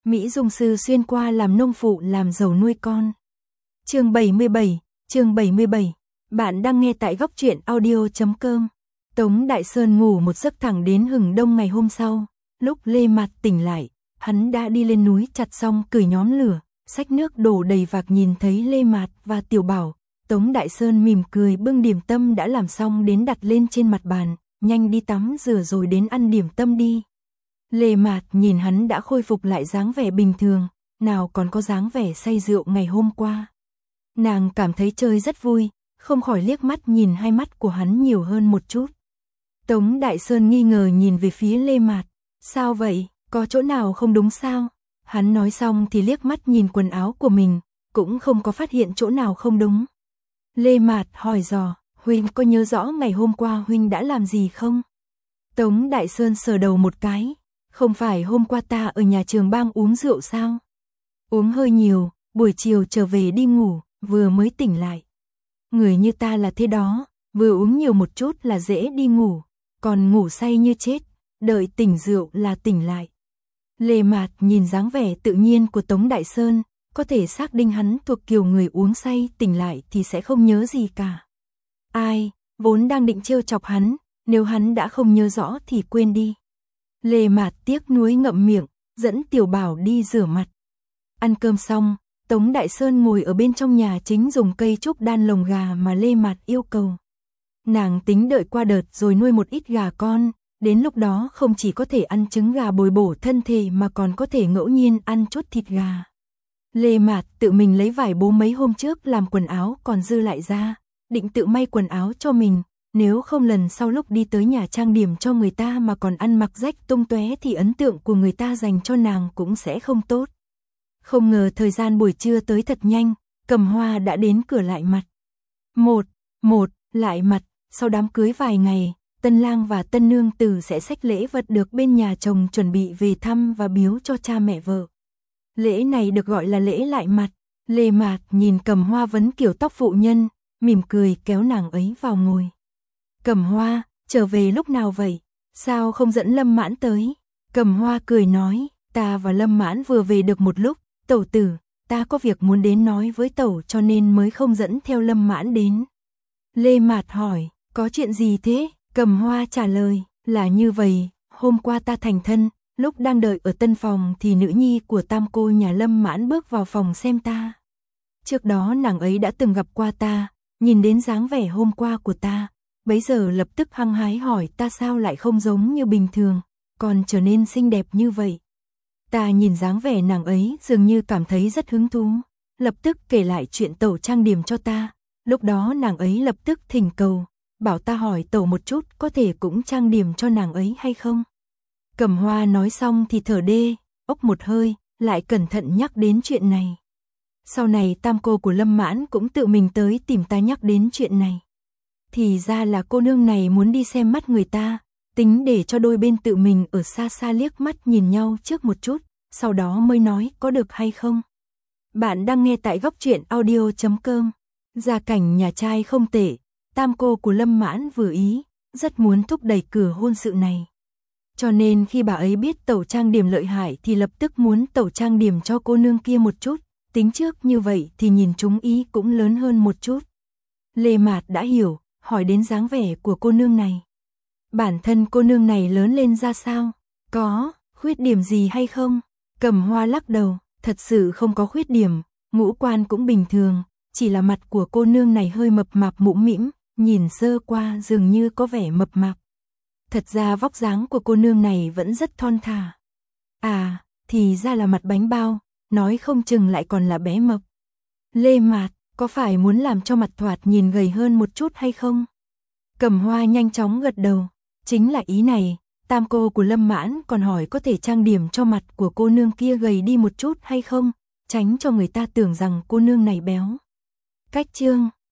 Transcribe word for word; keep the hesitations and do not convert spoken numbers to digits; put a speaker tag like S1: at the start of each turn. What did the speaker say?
S1: Mỹ Dung Sư xuyên qua làm nông phụ làm giàu nuôi con. Chương bảy mươi bảy, chương bảy mươi bảy. Bạn đang nghe tại góc truyện audio chấm com. Tống Đại Sơn ngủ một giấc thẳng đến hừng đông ngày hôm sau. Lúc Lê Mạt tỉnh lại, hắn đã đi lên núi chặt xong cởi nhóm lửa, xách nước đổ đầy vạc. Nhìn thấy Lê Mạt và Tiểu Bảo, Tống Đại Sơn mỉm cười bưng điểm tâm đã làm xong đến đặt lên trên mặt bàn, nhanh đi tắm rửa rồi đến ăn điểm tâm đi. Lê Mạt nhìn hắn đã khôi phục lại dáng vẻ bình thường, nào còn có dáng vẻ say rượu ngày hôm qua. Nàng cảm thấy chơi rất vui, không khỏi liếc mắt nhìn hai mắt của hắn nhiều hơn một chút. Tống Đại Sơn nghi ngờ nhìn về phía Lê Mạt, sao vậy, có chỗ nào không đúng sao? Hắn nói xong thì liếc mắt nhìn quần áo của mình, cũng không có phát hiện chỗ nào không đúng. Lê Mạt hỏi dò, Huynh có nhớ rõ ngày hôm qua Huynh đã làm gì không? Tống Đại Sơn sờ đầu một cái, không phải hôm qua ta ở nhà Trường Bang uống rượu sao? Uống hơi nhiều, buổi chiều trở về đi ngủ, vừa mới tỉnh lại. Người như ta là thế đó, vừa uống nhiều một chút là dễ đi ngủ, còn ngủ say như chết, đợi tỉnh rượu là tỉnh lại. Lê Mạt nhìn dáng vẻ tự nhiên của Tống Đại Sơn, có thể xác định hắn thuộc kiểu người uống say tỉnh lại thì sẽ không nhớ gì cả. Ai, vốn đang định trêu chọc hắn, nếu hắn đã không nhớ rõ thì quên đi. Lê Mạt tiếc nuối ngậm miệng, dẫn Tiểu Bảo đi rửa mặt. Ăn cơm xong, Tống Đại Sơn ngồi ở bên trong nhà chính dùng cây trúc đan lồng gà mà Lê Mạt yêu cầu. Nàng tính đợi qua đợt rồi nuôi một ít gà con, đến lúc đó không chỉ có thể ăn trứng gà bồi bổ thân thể mà còn có thể ngẫu nhiên ăn chút thịt gà. Lê Mạt tự mình lấy vải bố mấy hôm trước làm quần áo còn dư lại ra, định tự may quần áo cho mình, nếu không lần sau lúc đi tới nhà trang điểm cho người ta mà còn ăn mặc rách tung tóe thì ấn tượng của người ta dành cho nàng cũng sẽ không tốt. Không ngờ thời gian buổi trưa tới thật nhanh, Cầm Hoa đã đến cửa lại mặt. Một, một, lại mặt, sau đám cưới vài ngày, tân lang và tân nương tử sẽ xách lễ vật được bên nhà chồng chuẩn bị về thăm và biếu cho cha mẹ vợ. Lễ này được gọi là lễ lại mặt. Lê Mạt nhìn Cầm Hoa vấn kiểu tóc phụ nhân, mỉm cười kéo nàng ấy vào ngồi. Cầm Hoa, trở về lúc nào vậy? Sao không dẫn Lâm Mãn tới? Cầm Hoa cười nói, ta và Lâm Mãn vừa về được một lúc, tẩu tử, ta có việc muốn đến nói với tẩu cho nên mới không dẫn theo Lâm Mãn đến. Lê Mạt hỏi, có chuyện gì thế? Cầm Hoa trả lời, là như vậy, hôm qua ta thành thân, lúc đang đợi ở tân phòng thì nữ nhi của tam cô nhà Lâm Mãn bước vào phòng xem ta. Trước đó nàng ấy đã từng gặp qua ta, nhìn đến dáng vẻ hôm qua của ta, bấy giờ lập tức hăng hái hỏi ta sao lại không giống như bình thường, còn trở nên xinh đẹp như vậy. Ta nhìn dáng vẻ nàng ấy dường như cảm thấy rất hứng thú, lập tức kể lại chuyện tẩu trang điểm cho ta, lúc đó nàng ấy lập tức thỉnh cầu, bảo ta hỏi tẩu một chút có thể cũng trang điểm cho nàng ấy hay không. Cầm Hoa nói xong thì thở đê, ốc một hơi, lại cẩn thận nhắc đến chuyện này. Sau này tam cô của Lâm Mãn cũng tự mình tới tìm ta nhắc đến chuyện này. Thì ra là cô nương này muốn đi xem mắt người ta, tính để cho đôi bên tự mình ở xa xa liếc mắt nhìn nhau trước một chút, sau đó mới nói có được hay không. Bạn đang nghe tại góc truyện audio chấm com. Gia cảnh nhà trai không tệ, tam cô của Lâm Mãn vừa ý, rất muốn thúc đẩy cửa hôn sự này. Cho nên khi bà ấy biết tẩu trang điểm lợi hại thì lập tức muốn tẩu trang điểm cho cô nương kia một chút, tính trước như vậy thì nhìn chúng ý cũng lớn hơn một chút. Lê Mạt đã hiểu, hỏi đến dáng vẻ của cô nương này. Bản thân cô nương này lớn lên ra sao? Có khuyết điểm gì hay không? Cầm Hoa lắc đầu, thật sự không có khuyết điểm, ngũ quan cũng bình thường, chỉ là mặt của cô nương này hơi mập mạp mũm mĩm, nhìn sơ qua dường như có vẻ mập mạp. Thật ra vóc dáng của cô nương này vẫn rất thon thả. À, thì ra là mặt bánh bao, nói không chừng lại còn là bé mập. Lê Mạt, có phải muốn làm cho mặt thoạt nhìn gầy hơn một chút hay không? Cầm Hoa nhanh chóng gật đầu, chính là ý này, tam cô của Lâm Mãn còn hỏi có thể trang điểm cho mặt của cô nương kia gầy đi một chút hay không, tránh cho người ta tưởng rằng cô nương này béo. Cách chương